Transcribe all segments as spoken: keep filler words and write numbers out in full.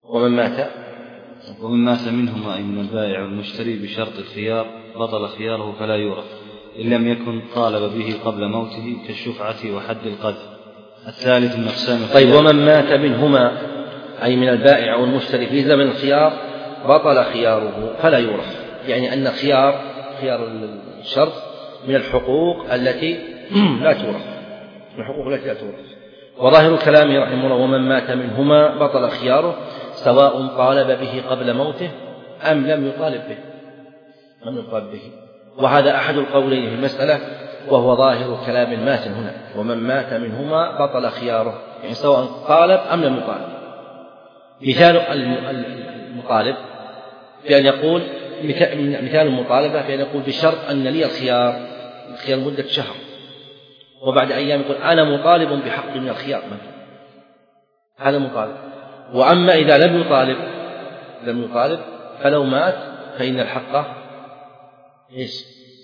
ومن مات ومن مات منهما أي من البائع والمشتري بشرط الخيار بطل خياره فلا يورث إن لم يكن طالب به قبل موته كالشفعة وحد القذف. الثالث من أقسام الخيار. طيب ومن مات منهما أي من البائع والمشتري في زمن الخيار بطل خياره فلا يورث، يعني أن خيار خيار الشرط من الحقوق التي لا تورث، من الحقوق التي لا تورث. وظاهر كلامه رحمه الله ومن مات منهما بطل خياره سواء طالب به قبل موته أم لم يطالب به أم يطالب به وهذا أحد القولين في المسألة، وهو ظاهر كلام الماتن هنا ومن مات منهما بطل خياره، يعني سواء طالب أم لم يطالب. مثال المطالب بأن يقول مثال المطالبة بأن يقول بشرط أن لي الخيار الخيار مدة شهر، وبعد أيام يقول أنا مطالب بحق من الخيار مثلا، هذا مطالب. وأما إذا لم يطالب لم يطالب فلو مات فإن الحق إيش؟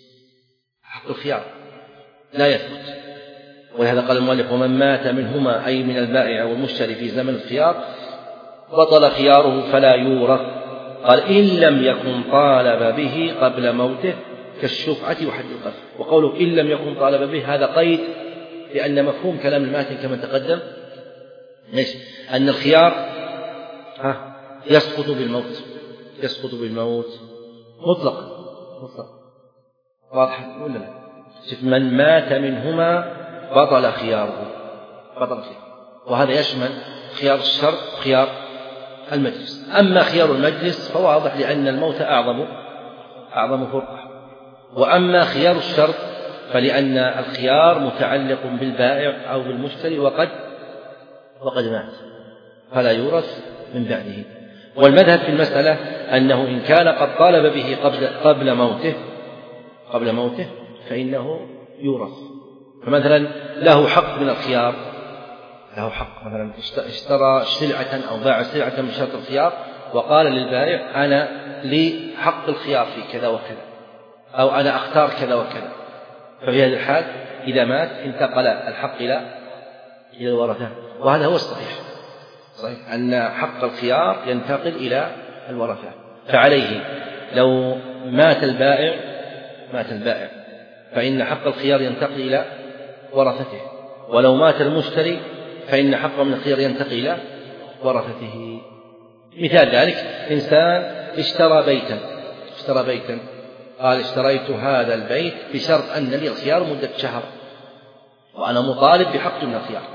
حق الخيار لا يثبت. ولهذا قال المؤلف ومن مات منهما أي من البائع والمشتري في زمن الخيار بطل خياره فلا يورث. قال إن لم يكن طالب به قبل موته كالشفعة وحد القذف. وقوله إن لم يكن طالب به هذا قيد، لأن مفهوم كلام الماتن كما تقدم ليش؟ أن الخيار ها يسقط بالموت يسقط بالموت مطلقا مطلق. واضح ولا لا؟ من مات منهما بطل خياره بطل خياره وهذا يشمل خيار الشرط خيار المجلس. أما خيار المجلس فواضح لأن الموت أعظم أعظم فرقة. وأما خيار الشرط فلأن الخيار متعلق بالبائع أو بالمشتري وقد وقد مات فلا يورث من بعده. والمذهب في المسألة أنه إن كان قد طالب به قبل قبل موته قبل موته فإنه يورث. فمثلا له حق من الخيار له حق مثلا اشترى سلعة أو باع سلعة بشرط الخيار وقال للبائع أنا لي حق الخيار في كذا وكذا أو أنا أختار كذا وكذا، ففي هذه الحال إذا مات انتقل الحق إلى إلى الورثة. وهذا هو الصحيح صحيح أن حق الخيار ينتقل إلى الورثة. فعليه لو مات البائع مات البائع فإن حق الخيار ينتقل إلى ورثته، ولو مات المشتري فإن حق من الخيار ينتقل إلى ورثته. مثال ذلك إنسان اشترى بيتا اشترى بيتا قال اشتريت هذا البيت بشرط أن لي الخيار مدة شهر وأنا مطالب بحق من الخيار،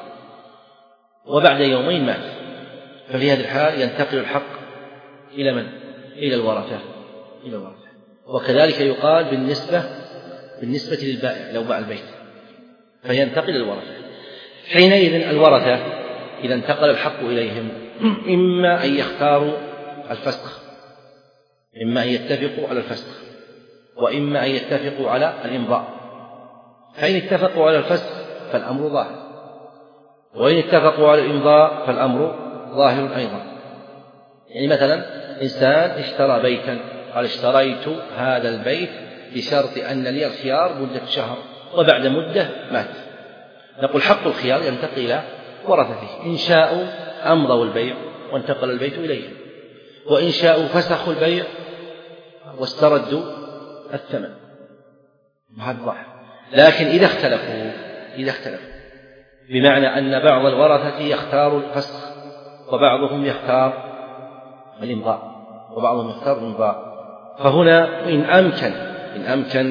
وبعد يومين مات، ففي هذه الحال ينتقل الحق إلى من؟ إلى الورثة إلى الورثة. وكذلك يقال بالنسبة بالنسبة للبائع لو باع البيت فينتقل الورثة. حينئذ الورثة إذا انتقل الحق إليهم إما أن يختاروا الفسخ إما أن يتفقوا على الفسخ وإما أن يتفقوا على الإمضاء. فإن اتفقوا على الفسخ فالأمر ظاهر، وإن اتفقوا على الإمضاء فالأمر ظاهر أيضا. يعني مثلا إنسان اشترى بيتا قال اشتريت هذا البيت بشرط أن لي الخيار مدة شهر، وبعد مدة مات، نقول حق الخيار ينتقل إلى ورثته. إن شاءوا أمضوا البيع وانتقل البيت إليهم، وإن شاءوا فسخوا البيع واستردوا الثمن، هذا ظاهر. لكن إذا اختلفوا إذا اختلفوا بمعنى أن بعض الورثة يختار الفسخ وبعضهم يختار الإمضاء وبعضهم يختار الإمضاء، فهنا إن أمكن إن أمكن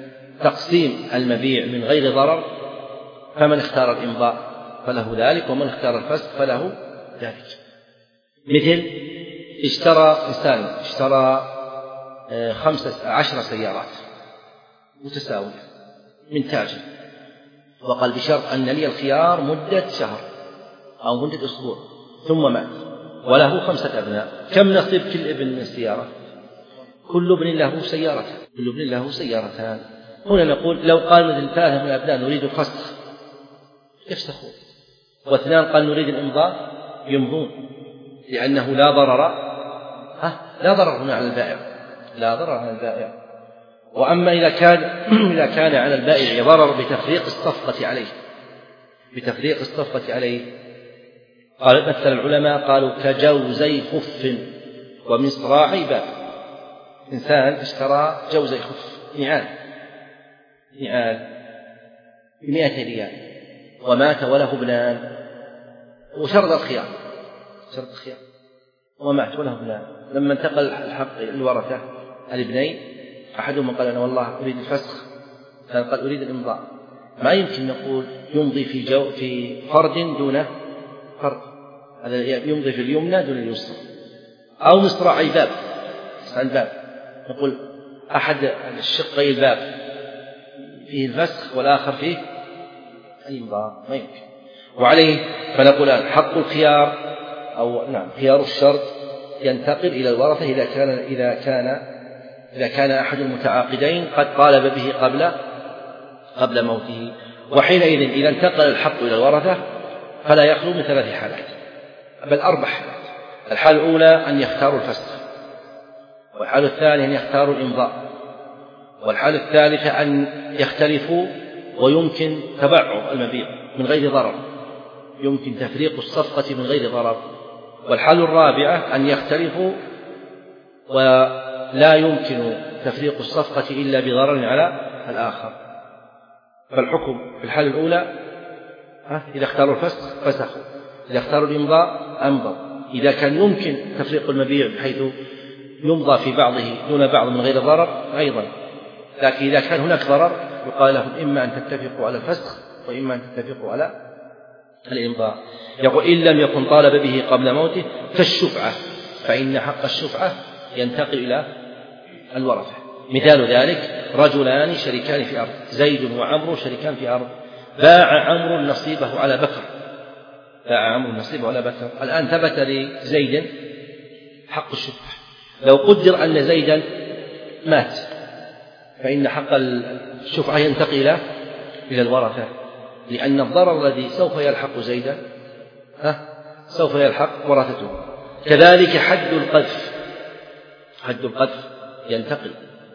تقسيم المبيع من غير ضرر فمن اختار الإمضاء فله ذلك، ومن اختار الفسخ فله ذلك. مثل اشترى إنسان اشترى خمسة عشر سيارات متساوية من تاجر وقال بشرط أن لي الخيار مدة شهر أو مدة أسبوع، ثم مات وله خمسة أبناء، كم نصيب كل ابن من السيارة؟ كل ابن له سيارتان كل ابن له سيارتان. هنا نقول لو قال مثل ثلاثة من الأبناء نريد الفسخ يفسخون، واثنان قال نريد الإمضاء يمضون، لأنه لا ضرر ها لا ضرر هنا على البائع لا ضرر على البائع. وأما إذا كان إذا كان على البائع ضرر بتفريق الصفقة عليه بتفريق الصفقة عليه قال مثل العلماء قالوا كجوزي خف ومصراع باب. إنسان اشترى جوزي خف نعال نعال بمئة ريال ومات وله ابنان وشرط الخيار شرط الخيار ومات وله ابنان. لما انتقل الحق الورثة الابنين أحدهما قال أنا والله أريد الفسخ، كان قال أريد الإمضاء. ما يمكن نقول يمضي في جو في فرد دون فرد، هذا يمضي في اليمنى دون اليسرى. أو مصراعي باب الباب نقول أحد الشقي الباب فيه الفسخ والآخر فيه الإمضاء، ما يمكن. وعليه فنقول الآن حق الخيار أو نعم خيار الشرط ينتقل إلى الورثة إذا كان إذا كان إذا كان أحد المتعاقدين قد طالب به قبل قبل موته. وحينئذ إذا انتقل الحق إلى الورثة فلا يخلو من ثلاث حالات، بل أربع حالات. الحالة الأولى أن يختاروا الفسخ، والحالة الثانية أن يختاروا الإمضاء، والحالة الثالثة أن يختلفوا ويمكن تبعه المبيع من غير ضرر، يمكن تفريق الصفقة من غير ضرر، والحالة الرابعة أن يختلفوا ولا يمكن تفريق الصفقة إلا بضرر على الآخر. فالحكم في الحالة الأولى إذا اختاروا الفسخ فسخوا، إذا اختاروا الإمضاء أمضوا، إذا كان يمكن تفريق المبيع بحيث يمضى في بعضه دون بعض من غير ضرر أيضا. لكن إذا كان هناك ضرر يقال لهم إما أن تتفقوا على الفسخ وإما أن تتفقوا على الإمضاء. يقول إن لم يكن طالب به قبل موته فالشفعة، فإن حق الشفعة ينتقل إلى الورثة. مثال ذلك رجلان شريكان في أرض، زيد وعمرو شريكان في أرض، باع عمرو نصيبه على بكر باع عمرو نصيبه على بكر الآن ثبت لزيد حق الشفعة. لو قدر أن زيدا مات فإن حق الشفعة ينتقل إلى الورثة، لأن الضرر الذي سوف يلحق زيدا ها سوف يلحق ورثته. كذلك حد القذف، حد القذف ينتقل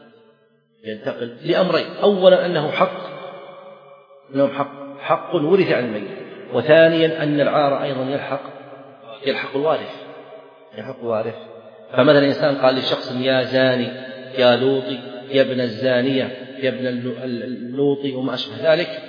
ينتقل لأمرين: أولا أنه حق أنه حق حق ورث عن الميت، وثانيا أن العار أيضا يلحق يلحق الوارث يلحق الوارث. فمثلا إنسان قال لشخص يا زاني يا لوطي يا ابن الزانية يا ابن اللوطي وما أشبه ذلك،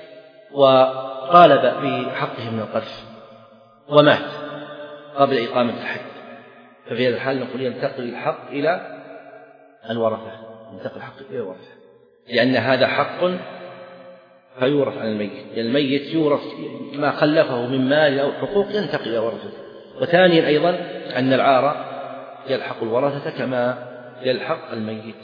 وطالب بحقه من القذف ومات قبل إقامة الحد، ففي هذا الحال نقول ينتقل الحق إلى الورثة ينتقل الحق إلى الورثة لأن هذا حق فيورث عن الميت، يعني الميت يورث ما خلفه من مال أو حقوق ينتقل إلى ورثته. وثانيا أيضا أن العار يلحق الورثة كما يلحق الميت،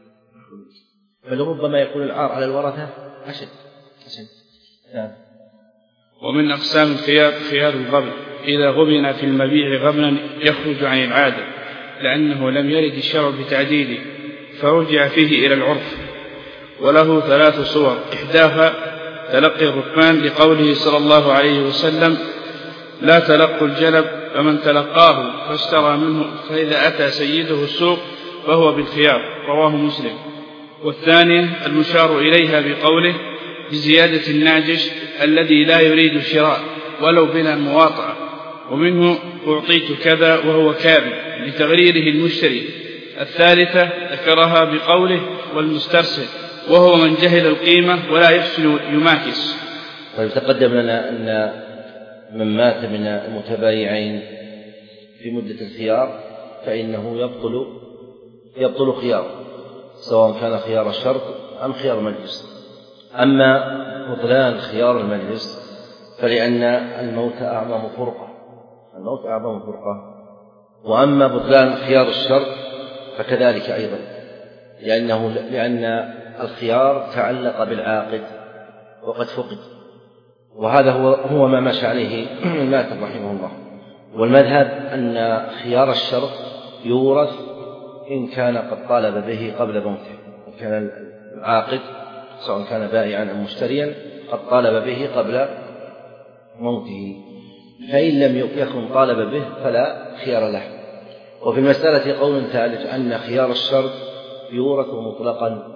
فلربما يكون العار على الورثة أشد أشد نعم. ومن أقسام الخيار خيار الغبن، إذا غبن في المبيع غبنا يخرج عن العادة لأنه لم يرد الشرع بتعديله فرجع فيه إلى العرف، وله ثلاث صور: إحداها تلقي الركبان لقوله صلى الله عليه وسلم: لا تلقوا الجلب، فمن تلقاه فاشترى منه فإذا أتى سيده السوق فهو بالخيار، رواه مسلم. والثانية المشار إليها بقوله: بزيادة الناجش الذي لا يريد الشراء ولو بلا مواطعة، ومنه أعطيت كذا وهو كاذب لتغريره المشتري. الثالثة ذكرها بقوله: والمسترسل، وهو من جهل القيمة ولا يحسن يماكس. طيب تقدم لنا أن من مات من المتبايعين في مدة الخيار فإنه يبطل يبطل خياره، سواء كان خيار الشرط أم خيار المجلس. أما بطلان خيار المجلس فلأن الموت أعظم فرقة الموت أعظم فرقة وأما بطلان خيار الشرط فكذلك أيضا، لأنه لأن الخيار تعلق بالعاقد وقد فقد، وهذا هو هو ما مشى عليه الماتب رحمه الله. والمذهب أن خيار الشرط يورث إن كان قد طالب به قبل موته، إن كان العاقد سواء كان بائعا أو مشتريا قد طالب به قبل موته، فإن لم يكن طالب به فلا خيار له. وفي المسألة قول ثالث أن خيار الشرط يورث مطلقا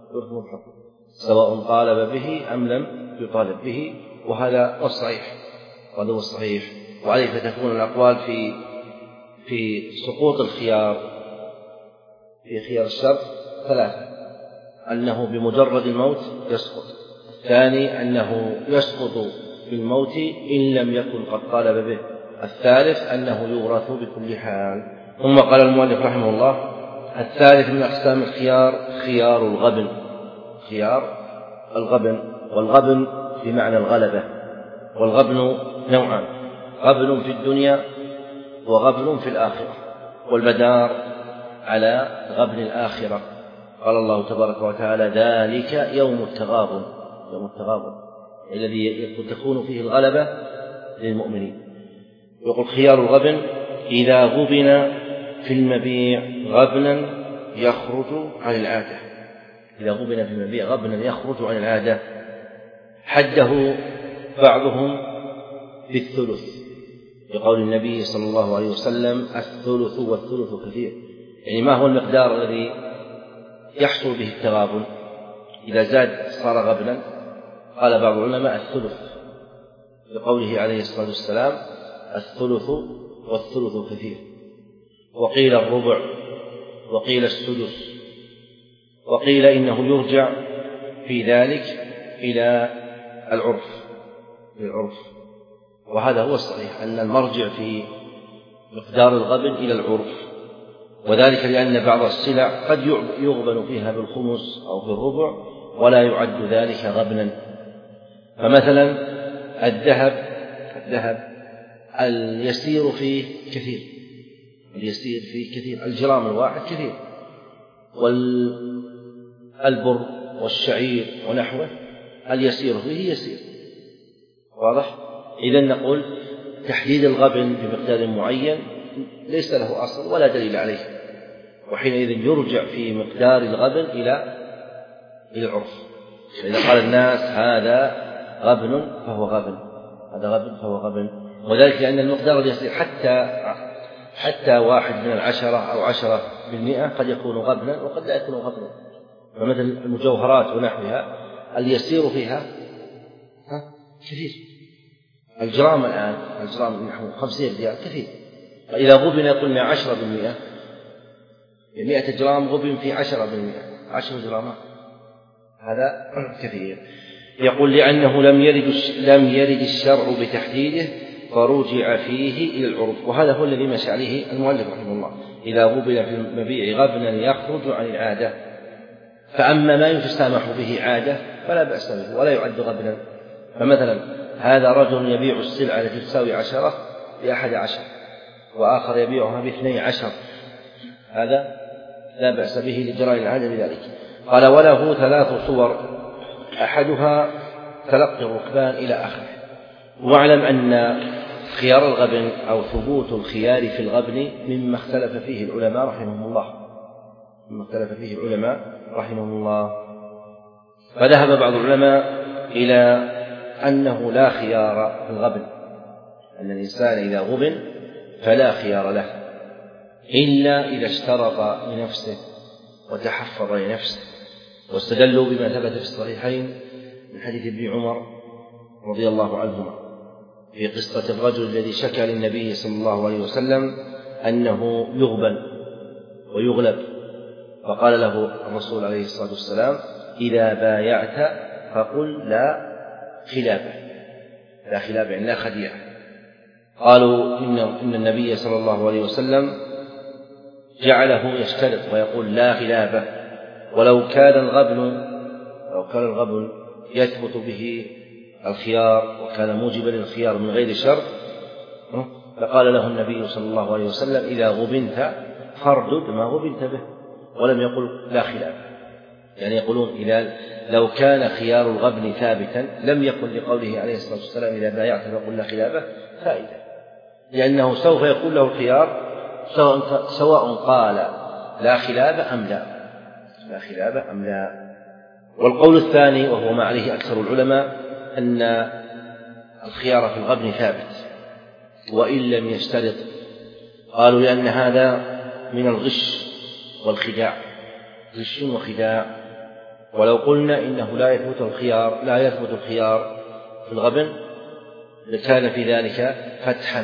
سواء طالب به أم لم يطالب به، وهذا الصحيح وهذا هو الصحيح وعليه فتكون الأقوال في في سقوط الخيار في خيار الشرط ثلاثة: أنه بمجرد الموت يسقط، الثاني أنه يسقط بالموت إن لم يكن قد طالب به، الثالث أنه يورث بكل حال. ثم قال المؤلف رحمه الله: الثالث من أقسام الخيار خيار الغبن. خيار الغبن، والغبن بمعنى الغلبة، والغبن نوعان: غبن في الدنيا وغبن في الآخرة، والمدار على غبن الآخرة. قال الله تبارك وتعالى: ذلك يوم التغابن، يوم التغابن الذي تكون فيه الغلبة للمؤمنين. يقول: خيار الغبن إذا غبن في المبيع غبنا يخرج عن العادة. إذا غبن في المبيع غبنا يخرج عن العادة، حده بعضهم بالثلث، بقول النبي صلى الله عليه وسلم: الثلث والثلث كثير. يعني ما هو المقدار الذي يحصل به التغابن؟ إذا زاد صار غبنا. قال بعض العلماء: الثلث، بقوله عليه الصلاة والسلام: الثلث والثلث كثير. وقيل الربع، وقيل السدس، وقيل إنه يرجع في ذلك إلى العرف العرف وهذا هو الصحيح، أن المرجع في مقدار الغبن إلى العرف، وذلك لأن بعض السلع قد يغبن فيها بالخمس أو بالربع ولا يعد ذلك غبنا. فمثلا الذهب الذهب اليسير فيه كثير، اليسير فيه كثير، الجرام الواحد كثير، والبر والشعير ونحوه اليسير فيه يسير. واضح؟ إذن نقول تحديد الغبن بمقدار معين ليس له أصل ولا دليل عليه، وحينئذ يرجع في مقدار الغبن إلى إلى العرف. إذا قال الناس هذا غبن فهو غبن، هذا غبن فهو غبن، وذلك لأن المقدار اليسير حتى حتى واحد من العشرة أو عشرة بالمئة قد يكون غبنا وقد لا يكون غبنا. فمثل المجوهرات ونحوها اليسير فيها كثير، الجرام الآن الجرام نحو خمسين ريال كثير، فإذا غبن قلنا عشرة بالمئة، مئة جرام غبن في عشرة بالمئة، عشر جرامات، هذا كثير. يقول: لأنه لم يرد لم يرد الشرع بتحديده فرجع فيه إلى العرف، وهذا هو الذي مشى عليه المؤلف رحمه الله: إذا غبن في المبيع غبنا يخرج عن العادة. فأما ما يتسامح به عادة فلا بأس به ولا يعد غبنا. فمثلا هذا رجل يبيع السلعة التي تساوي عشرة بأحد عشر، وآخر يبيعها باثني عشر، هذا لا بأس به لجراء العادة بذلك. قال: وله ثلاث صور، أحدها تلقي الركبان إلى آخره. واعلم أن خيار الغبن أو ثبوت الخيار في الغبن مما اختلف فيه العلماء رحمهم الله مما اختلف فيه العلماء رحمهم الله فذهب بعض العلماء إلى أنه لا خيار في الغبن، أن الإنسان إذا غبن فلا خيار له إلا إذا اشترط لنفسه وتحفظ لنفسه. واستدلوا بما ثبت في الصحيحين من حديث ابن عمر رضي الله عنهما في قصة الرجل الذي شكى للنبي صلى الله عليه وسلم أنه يغبن ويغلب، فقال له الرسول عليه الصلاة والسلام: إذا بايعت فقل لا خلابة، لا خلابة يعني لا خديعة. قالوا إن, إن النبي صلى الله عليه وسلم جعله يشترط ويقول لا خلابة، ولو كان الغبن لو كان الغبن يثبت به الخيار وكان موجبا للخيار من غير شرط لقال له النبي صلى الله عليه وسلم: إذا غبنت فاردد ما غبنت به، ولم يقل لا خلاف. يعني يقولون إذا لو كان خيار الغبن ثابتا لم يكن لقوله عليه الصلاة والسلام: إذا بايعت فقل لا خلافه فائدة، لأنه سوف يقول له الخيار سواء قال لا خلاف أم لا لا خلاف أم لا. والقول الثاني وهو ما عليه أكثر العلماء أن الخيار في الغبن ثابت وإن لم يشترط. قالوا لأن هذا من الغش والخداع، غش وخداع. ولو قلنا إنه لا يثبت الخيار لا يثبت الخيار في الغبن لكان في ذلك فتحا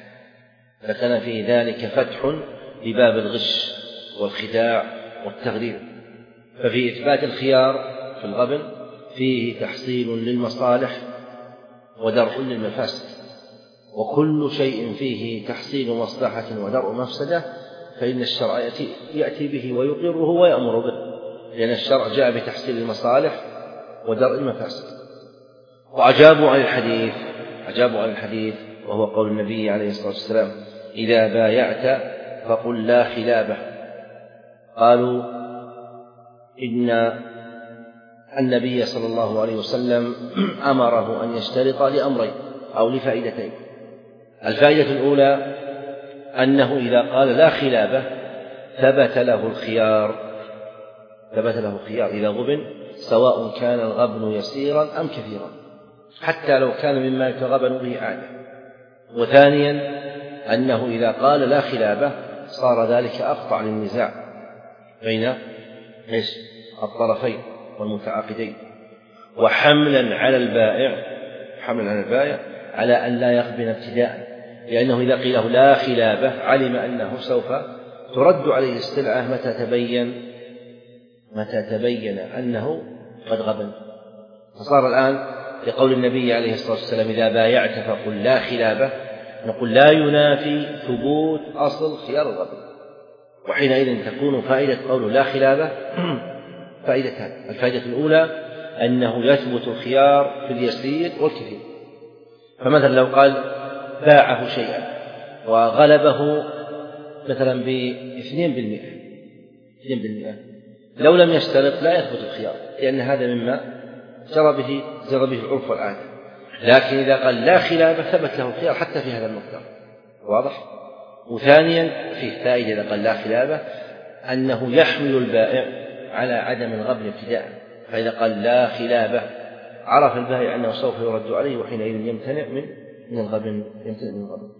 لكان في ذلك فتح لباب الغش والخداع والتغرير. ففي إثبات الخيار في الغبن فيه تحصيل للمصالح ودرء للمفاسد، وكل شيء فيه تحصيل مصلحة ودرء مفسدة فإن الشرع يأتي, يأتي به ويقره ويأمر به، لأن الشرع جاء بتحصيل المصالح ودرء المفاسد. وأجابوا عن الحديث أجابوا عن الحديث وهو قول النبي عليه الصلاة والسلام: إذا بايعت فقل لا خلابة. قالوا: إن النبي صلى الله عليه وسلم أمره أن يشترط لأمرين أو لفائدتين. الفائدة الأولى أنه إذا قال لا خلابة ثبت له الخيار ثبت له الخيار إذا غبن، سواء كان الغبن يسيرا أم كثيرا، حتى لو كان مما يتغبن به عادة. وثانيا أنه إذا قال لا خلابة صار ذلك أقطع للنزاع بين الطرفين والمتعاقدين، وحملا على البائع حملا على البائع على أن لا يغبن ابتداء، لأنه إذا قيل له لا خلابة علم أنه سوف ترد عليه السلعة متى تبين متى تبين أنه قد غبن. فصار الآن لقول النبي عليه الصلاة والسلام: إذا بايعت فقل لا خلابة، نقول لا ينافي ثبوت أصل خيار الغبن، وحينئذ تكون فائدة قوله لا خلابة فائدتان. الفائدة الأولى أنه يثبت الخيار في اليسير والكثير. فمثلا لو قال باعه شيئا وغلبه مثلا باثنين بالمئة اثنين بالمئة لو لم يشترط لا يثبت الخيار، لأن هذا مما جرى به جرى به العرف والعادة. لكن إذا قال لا خلابة ثبت له الخيار حتى في هذا المقدار. واضح؟ وثانيا فيه فائدة إذا قال لا خلابة أنه يحمل البائع على عدم الغبن ابتداء، فإذا قال لا خلابة عرف البائع أنه سوف يرد عليه، وحينئذ يمتنع من من الغبن يمتنع من الغبن.